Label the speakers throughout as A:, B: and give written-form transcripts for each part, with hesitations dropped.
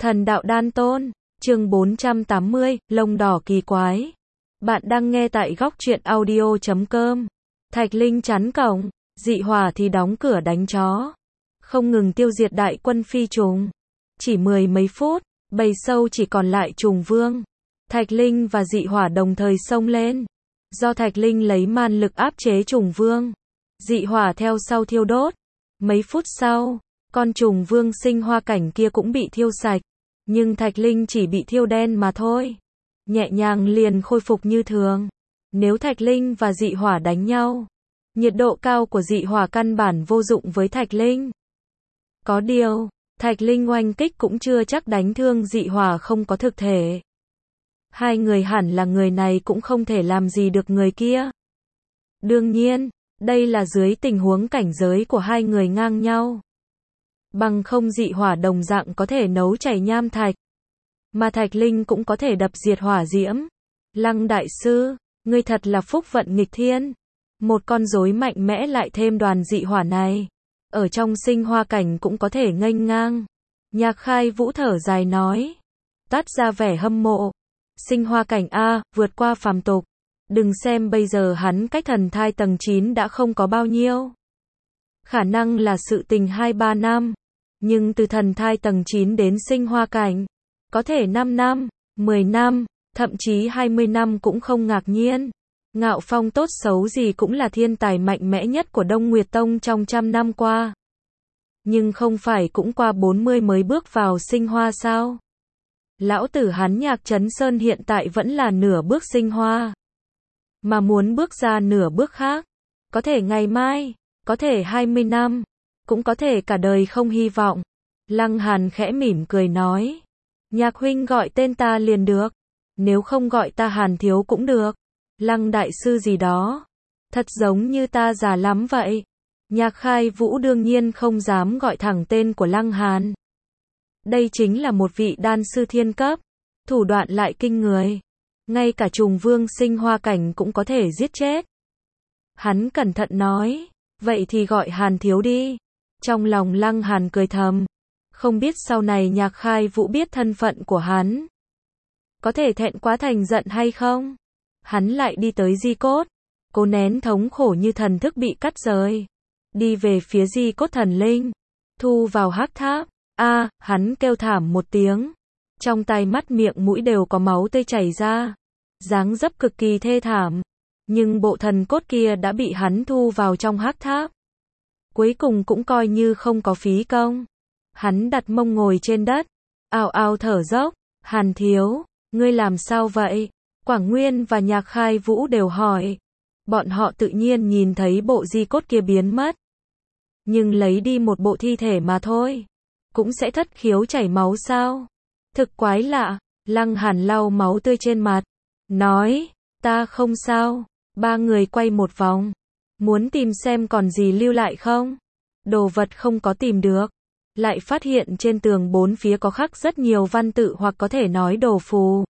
A: Thần đạo đan tôn, chương 480, lông đỏ kỳ quái. Bạn đang nghe tại góc truyện audio.com. Thạch Linh chắn cổng, dị hỏa thì đóng cửa đánh chó. Không ngừng tiêu diệt đại quân phi trùng. Chỉ mười mấy phút, bầy sâu chỉ còn lại trùng vương. Thạch Linh và dị hỏa đồng thời xông lên. Do Thạch Linh lấy man lực áp chế trùng vương. Dị hỏa theo sau thiêu đốt. Mấy phút sau, con trùng vương sinh hoa cảnh kia cũng bị thiêu sạch. Nhưng Thạch Linh chỉ bị thiêu đen mà thôi. Nhẹ nhàng liền khôi phục như thường. Nếu Thạch Linh và dị hỏa đánh nhau, nhiệt độ cao của dị hỏa căn bản vô dụng với Thạch Linh. Có điều, Thạch Linh oanh kích cũng chưa chắc đánh thương dị hỏa không có thực thể. Hai người hẳn là người này cũng không thể làm gì được người kia. Đương nhiên, đây là dưới tình huống cảnh giới của hai người ngang nhau. Bằng không dị hỏa đồng dạng có thể nấu chảy nham thạch. Mà Thạch Linh cũng có thể đập diệt hỏa diễm. Lăng đại sư, ngươi thật là phúc vận nghịch thiên. Một con rối mạnh mẽ lại thêm đoàn dị hỏa này. Ở trong sinh hoa cảnh cũng có thể nghênh ngang. Nhạc Khai Vũ thở dài nói. Tát ra vẻ hâm mộ. Sinh hoa cảnh A, vượt qua phàm tục. Đừng xem bây giờ hắn cách thần thai tầng 9 đã không có bao nhiêu. Khả năng là sự tình 2-3 năm. Nhưng từ thần thai tầng 9 đến sinh hoa cảnh, có thể 5 năm, 10 năm, thậm chí 20 năm cũng không ngạc nhiên. Ngạo Phong tốt xấu gì cũng là thiên tài mạnh mẽ nhất của Đông Nguyệt Tông trong 100 năm qua. Nhưng không phải cũng qua 40 mới bước vào sinh hoa sao? Lão tử hắn Nhạc Trấn Sơn hiện tại vẫn là nửa bước sinh hoa. Mà muốn bước ra nửa bước khác, có thể ngày mai, có thể 20 năm, cũng có thể cả đời không hy vọng. Lăng Hàn khẽ mỉm cười nói. Nhạc huynh gọi tên ta liền được. Nếu không gọi ta Hàn thiếu cũng được. Lăng đại sư gì đó. Thật giống như ta già lắm vậy. Nhạc Khai Vũ đương nhiên không dám gọi thẳng tên của Lăng Hàn. Đây chính là một vị đan sư thiên cấp. Thủ đoạn lại kinh người. Ngay cả trùng vương sinh hoa cảnh cũng có thể giết chết. Hắn cẩn thận nói. Vậy thì gọi Hàn thiếu đi. Trong lòng Lăng Hàn cười thầm. Không biết sau này Nhạc Khai Vũ biết thân phận của hắn. Có thể thẹn quá thành giận hay không? Hắn lại đi tới di cốt. Cố nén thống khổ như thần thức bị cắt rời. Đi về phía di cốt thần linh. Thu vào hắc tháp. Hắn kêu thảm một tiếng. Trong tai mắt miệng mũi đều có máu tươi chảy ra. Dáng dấp cực kỳ thê thảm. Nhưng bộ thần cốt kia đã bị hắn thu vào trong hắc tháp. Cuối cùng cũng coi như không có phí công. Hắn đặt mông ngồi trên đất. Ào ào thở dốc. Hàn thiếu, ngươi làm sao vậy? Quảng Nguyên và Nhạc Khai Vũ đều hỏi. Bọn họ tự nhiên nhìn thấy bộ di cốt kia biến mất. Nhưng lấy đi một bộ thi thể mà thôi. Cũng sẽ thất khiếu chảy máu sao? Thực quái lạ. Lăng Hàn lau máu tươi trên mặt. Nói, ta không sao. Ba người quay một vòng. Muốn tìm xem còn gì lưu lại không? Đồ vật không có tìm được. Lại phát hiện trên tường bốn phía có khắc rất nhiều văn tự hoặc có thể nói đồ phù.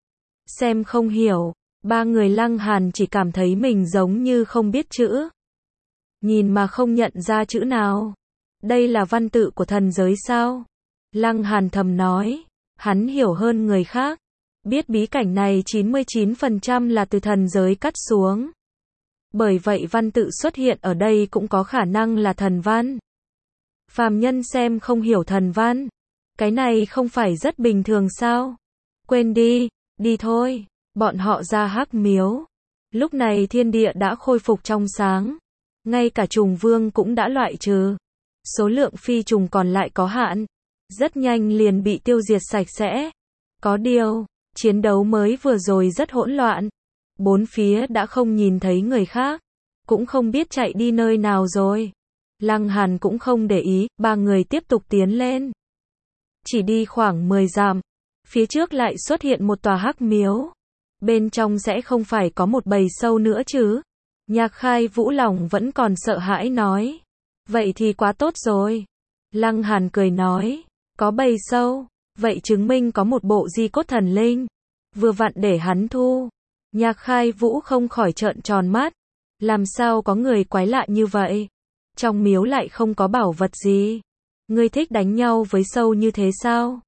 A: Xem không hiểu. Ba người Lăng Hàn chỉ cảm thấy mình giống như không biết chữ. Nhìn mà không nhận ra chữ nào. Đây là văn tự của thần giới sao? Lăng Hàn thầm nói. Hắn hiểu hơn người khác. Biết bí cảnh này 99% là từ thần giới cắt xuống. Bởi vậy văn tự xuất hiện ở đây cũng có khả năng là thần văn. Phàm nhân xem không hiểu thần văn. Cái này không phải rất bình thường sao? Quên đi, đi thôi. Bọn họ ra hắc miếu. Lúc này thiên địa đã khôi phục trong sáng. Ngay cả trùng vương cũng đã loại trừ. Số lượng phi trùng còn lại có hạn. Rất nhanh liền bị tiêu diệt sạch sẽ. Có điều, chiến đấu mới vừa rồi rất hỗn loạn. Bốn phía đã không nhìn thấy người khác. Cũng không biết chạy đi nơi nào rồi. Lăng Hàn cũng không để ý, ba người tiếp tục tiến lên. Chỉ đi khoảng 10 dặm. Phía trước lại xuất hiện một tòa hắc miếu. Bên trong sẽ không phải có một bầy sâu nữa chứ. Nhạc Khai Vũ lòng vẫn còn sợ hãi nói. Vậy thì quá tốt rồi. Lăng Hàn cười nói. Có bầy sâu. Vậy chứng minh có một bộ di cốt thần linh. Vừa vặn để hắn thu. Nhạc Khai Vũ không khỏi trợn tròn mắt. Làm sao có người quái lạ như vậy? Trong miếu lại không có bảo vật gì. Ngươi thích đánh nhau với sâu như thế sao?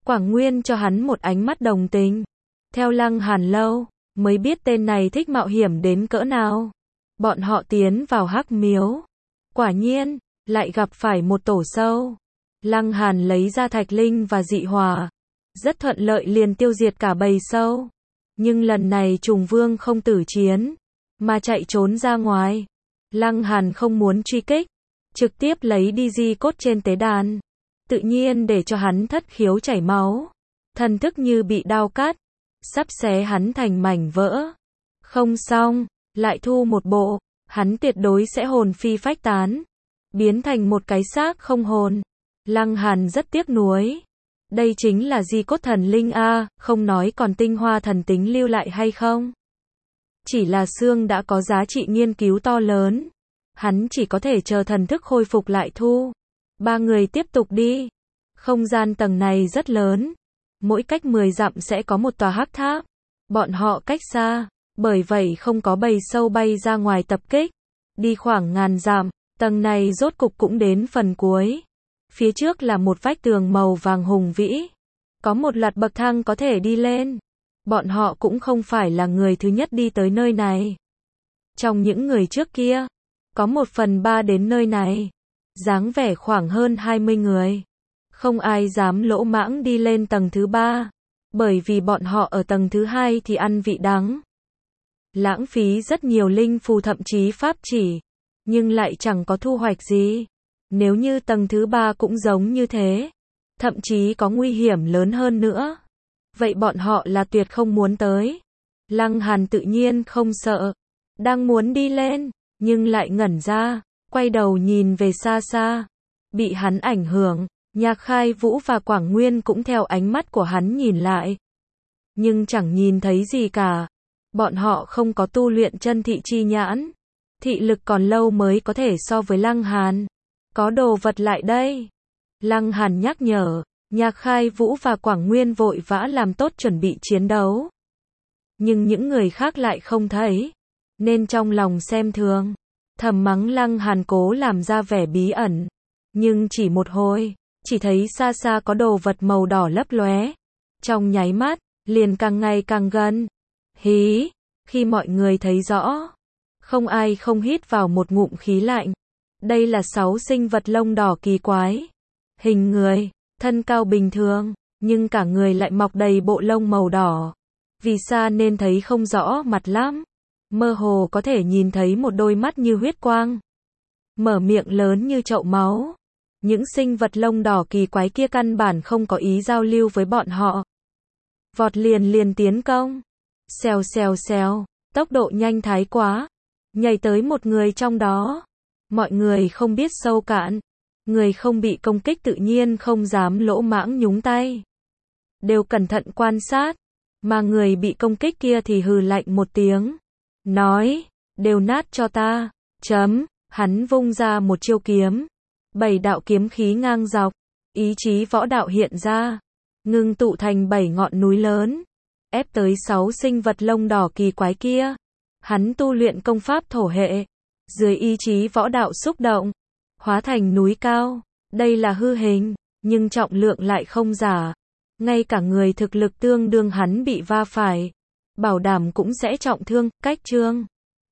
A: Quảng Nguyên cho hắn một ánh mắt đồng tình. Theo Lăng Hàn lâu, mới biết tên này thích mạo hiểm đến cỡ nào. Bọn họ tiến vào hắc miếu. Quả nhiên, lại gặp phải một tổ sâu. Lăng Hàn lấy ra thạch linh và dị hỏa. Rất thuận lợi liền tiêu diệt cả bầy sâu. Nhưng lần này trùng vương không tử chiến, mà chạy trốn ra ngoài. Lăng Hàn không muốn truy kích, trực tiếp lấy đi di cốt trên tế đàn. Tự nhiên để cho hắn thất khiếu chảy máu. Thần thức như bị đao cắt, sắp xé hắn thành mảnh vỡ. Không xong, lại thu một bộ, hắn tuyệt đối sẽ hồn phi phách tán, biến thành một cái xác không hồn. Lăng Hàn rất tiếc nuối. Đây chính là di cốt thần linh a, không nói còn tinh hoa thần tính lưu lại hay không. Chỉ là xương đã có giá trị nghiên cứu to lớn. Hắn chỉ có thể chờ thần thức khôi phục lại thu. Ba người tiếp tục đi. Không gian tầng này rất lớn. Mỗi cách 10 dặm sẽ có một tòa hắc tháp. Bọn họ cách xa, bởi vậy không có bầy sâu bay ra ngoài tập kích. Đi khoảng ngàn dặm, tầng này rốt cục cũng đến phần cuối. Phía trước là một vách tường màu vàng hùng vĩ. Có một loạt bậc thang có thể đi lên. Bọn họ cũng không phải là người thứ nhất đi tới nơi này. Trong những người trước kia, có 1/3 đến nơi này. Dáng vẻ khoảng hơn 20 người. Không ai dám lỗ mãng đi lên tầng thứ 3. Bởi vì bọn họ ở tầng thứ 2 thì ăn vị đắng. Lãng phí rất nhiều linh phù thậm chí pháp chỉ. Nhưng lại chẳng có thu hoạch gì. Nếu như tầng thứ 3 cũng giống như thế. Thậm chí có nguy hiểm lớn hơn nữa. Vậy bọn họ là tuyệt không muốn tới. Lăng Hàn tự nhiên không sợ. Đang muốn đi lên, nhưng lại ngẩn ra. Quay đầu nhìn về xa xa. Bị hắn ảnh hưởng. Nhạc Khai Vũ và Quảng Nguyên cũng theo ánh mắt của hắn nhìn lại. Nhưng chẳng nhìn thấy gì cả. Bọn họ không có tu luyện chân thị chi nhãn. Thị lực còn lâu mới có thể so với Lăng Hàn. Có đồ vật lại đây. Lăng Hàn nhắc nhở. Nhạc Khai Vũ và Quảng Nguyên vội vã làm tốt chuẩn bị chiến đấu. Nhưng những người khác lại không thấy. Nên trong lòng xem thường. Thầm mắng Lăng Hàn cố làm ra vẻ bí ẩn. Nhưng chỉ một hồi. Chỉ thấy xa xa có đồ vật màu đỏ lấp lóe. Trong nháy mắt, liền càng ngày càng gần. Hí, khi mọi người thấy rõ, không ai không hít vào một ngụm khí lạnh. Đây là 6 sinh vật lông đỏ kỳ quái. Hình người, thân cao bình thường, nhưng cả người lại mọc đầy bộ lông màu đỏ. Vì xa nên thấy không rõ mặt lắm. Mơ hồ có thể nhìn thấy một đôi mắt như huyết quang. Mở miệng lớn như chậu máu. Những sinh vật lông đỏ kỳ quái kia căn bản không có ý giao lưu với bọn họ. Vọt liền tiến công. Xèo xèo xèo, tốc độ nhanh thái quá. Nhảy tới một người trong đó. Mọi người không biết sâu cạn. Người không bị công kích tự nhiên không dám lỗ mãng nhúng tay. Đều cẩn thận quan sát. Mà người bị công kích kia thì hừ lạnh một tiếng. Nói, đều nát cho ta. Hắn vung ra một chiêu kiếm. 7 đạo kiếm khí ngang dọc. Ý chí võ đạo hiện ra. Ngưng tụ thành 7 ngọn núi lớn. Ép tới 6 sinh vật lông đỏ kỳ quái kia. Hắn tu luyện công pháp thổ hệ. Dưới ý chí võ đạo xúc động. Hóa thành núi cao. Đây là hư hình. Nhưng trọng lượng lại không giả. Ngay cả người thực lực tương đương hắn bị va phải. Bảo đảm cũng sẽ trọng thương. Cách chương